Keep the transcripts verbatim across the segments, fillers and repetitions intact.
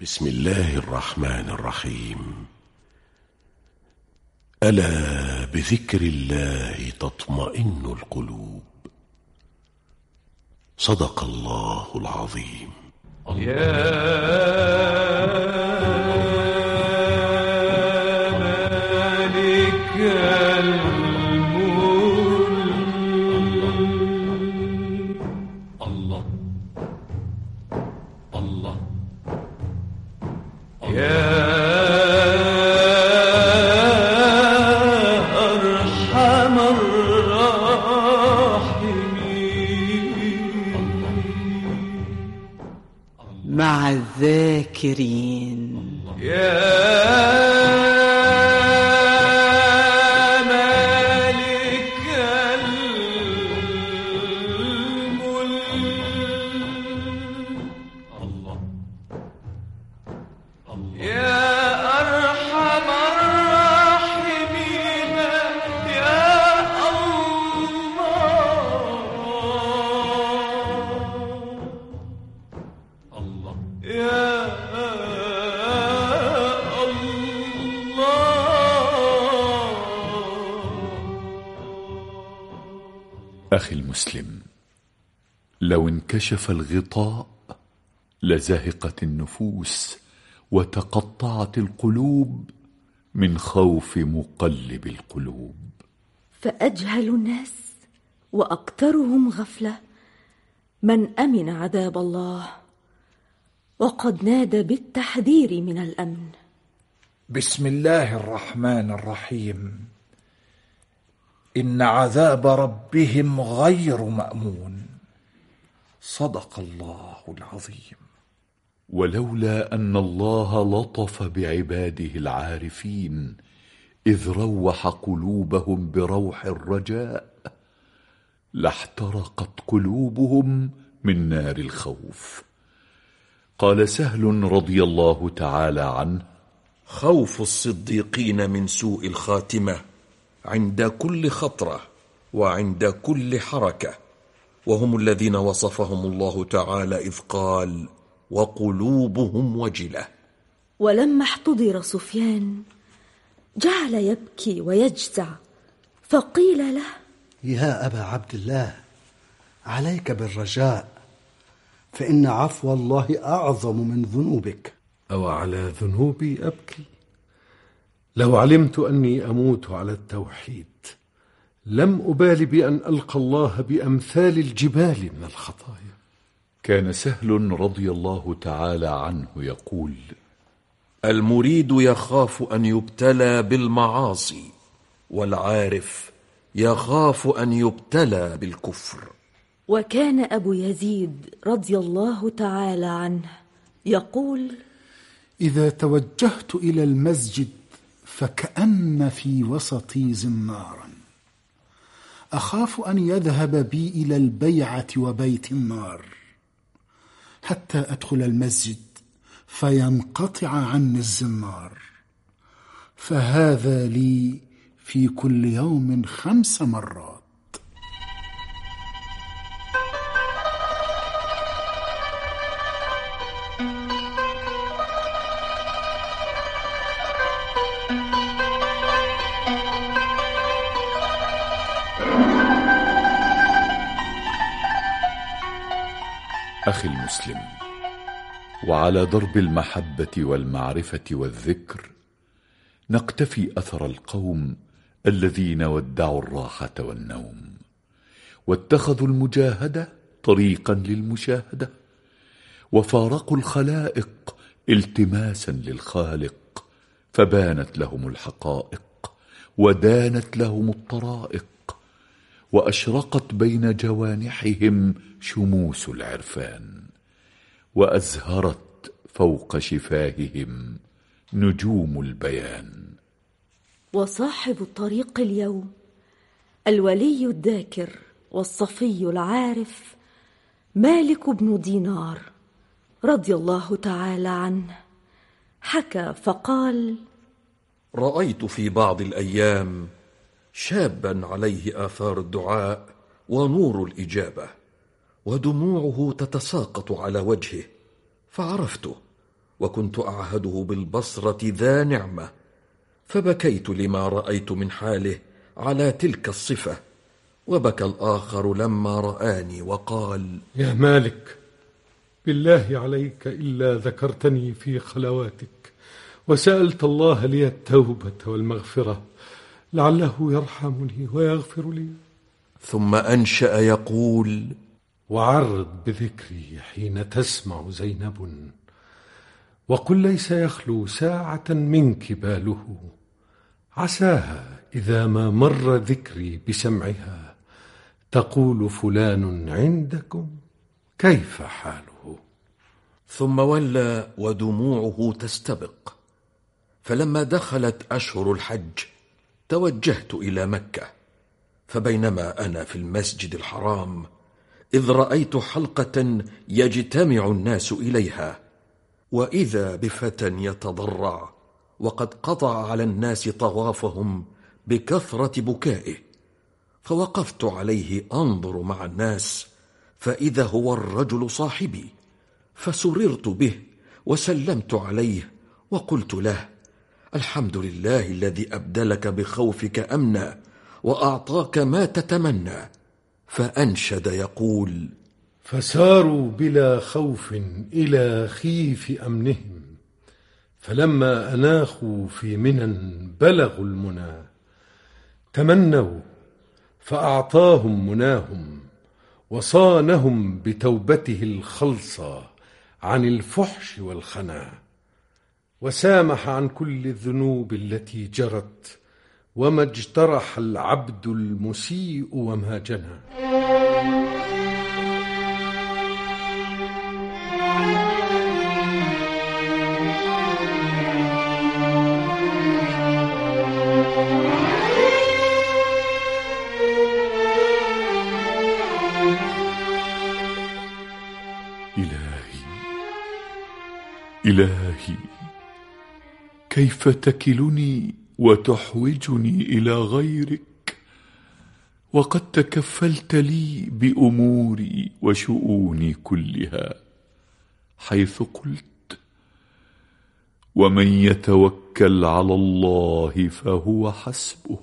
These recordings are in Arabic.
بسم الله الرحمن الرحيم. ألا بذكر الله تطمئن القلوب. صدق الله العظيم. يا مالك الملك الله الله يا أرحم الراحمين. مع الذاكرين. يا مالك الملك الله يا أرحم الراحمين. يا الله الله يا أخي المسلم، لو انكشف الغطاء لزهقت النفوس وتقطعت القلوب من خوف مقلب القلوب. فأجهل الناس وأكثرهم غفلة من أمن عذاب الله، وقد نادى بالتحذير من الأمن. بسم الله الرحمن الرحيم. إن عذاب ربهم غير مأمون. صدق الله العظيم. ولولا أن الله لطف بعباده العارفين إذ روح قلوبهم بروح الرجاء لاحترقت قلوبهم من نار الخوف. قال سهل رضي الله تعالى عنه: خوف الصديقين من سوء الخاتمة عند كل خطرة وعند كل حركة، وهم الذين وصفهم الله تعالى إذ قال: وقلوبهم وجلة. ولما احتضر سفيان جعل يبكي ويجزع، فقيل له: يا أبا عبد الله، عليك بالرجاء، فإن عفو الله أعظم من ذنوبك. أو على ذنوبي أبكي؟ لو علمت أني أموت على التوحيد لم أبال بأن ألقى الله بأمثال الجبال من الخطايا. كان سهل رضي الله تعالى عنه يقول: المريد يخاف أن يبتلى بالمعاصي، والعارف يخاف أن يبتلى بالكفر. وكان أبو يزيد رضي الله تعالى عنه يقول: إذا توجهت إلى المسجد فكأن في وسطي زنارا، أخاف أن يذهب بي إلى البيعة وبيت النار، حتى أدخل المسجد فينقطع عني الزنار، فهذا لي في كل يوم خمس مرات. أخي المسلم، وعلى درب المحبة والمعرفة والذكر نقتفي أثر القوم الذين ودعوا الراحة والنوم واتخذوا المجاهدة طريقا للمشاهدة، وفارقوا الخلائق التماسا للخالق، فبانت لهم الحقائق ودانت لهم الطرائق، وأشرقت بين جوانحهم شموس العرفان، وأزهرت فوق شفاههم نجوم البيان. وصاحب الطريق اليوم الولي الذاكر والصفي العارف مالك بن دينار رضي الله تعالى عنه حكى فقال: رأيت في بعض الأيام شابا عليه آثار الدعاء ونور الإجابة، ودموعه تتساقط على وجهه، فعرفته وكنت أعهده بالبصرة ذا نعمة، فبكيت لما رأيت من حاله على تلك الصفة، وبكى الآخر لما رآني وقال: يا مالك، بالله عليك إلا ذكرتني في خلواتك وسألت الله لي التوبة والمغفرة، لعله يرحمني ويغفر لي. ثم أنشأ يقول: وعرض بذكري حين تسمع زينب، وقل ليس يخلو ساعة منك باله، عساها إذا ما مر ذكري بسمعها تقول فلان عندكم كيف حاله. ثم ولى ودموعه تستبق. فلما دخلت أشهر الحج توجهت إلى مكة، فبينما أنا في المسجد الحرام إذ رأيت حلقة يجتمع الناس إليها، وإذا بفتى يتضرع وقد قطع على الناس طوافهم بكثرة بكائه، فوقفت عليه أنظر مع الناس، فإذا هو الرجل صاحبي، فسررت به وسلمت عليه وقلت له: الحمد لله الذي أبدلك بخوفك أمنا وأعطاك ما تتمنى. فأنشد يقول: فساروا بلا خوف إلى خيف أمنهم، فلما أناخوا في منى بلغوا المنى، تمنوا فأعطاهم مناهم، وصانهم بتوبته الخلصة عن الفحش والخنا، وسامح عن كل الذنوب التي جرت، وما اجترح العبد المسيء وما جنى. إلهي إلهي، كيف تكلني وتحوجني إلى غيرك، وقد تكفلت لي بأموري وشؤوني كلها، حيث قلت: ومن يتوكل على الله فهو حسبه.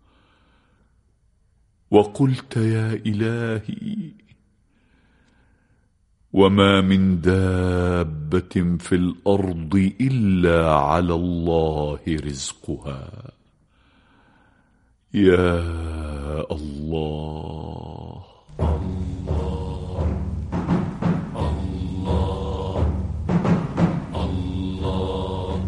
وقلت يا إلهي: وما من دابة في الأرض إلا على الله رزقها. يا الله الله الله الله.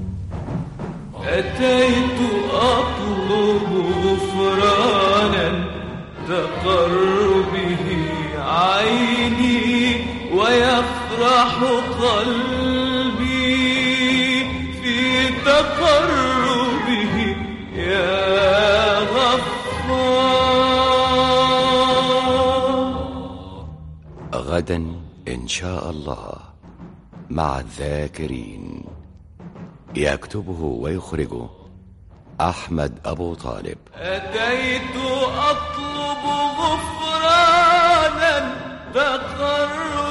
أتيت أطلب غفرانا تقر به عيني ويفرح قلبي في تقربه يا غفار. غدا إن شاء الله مع الذاكرين. يكتبه ويخرجه أحمد أبو طالب. أتيت أطلب غفرانا تقر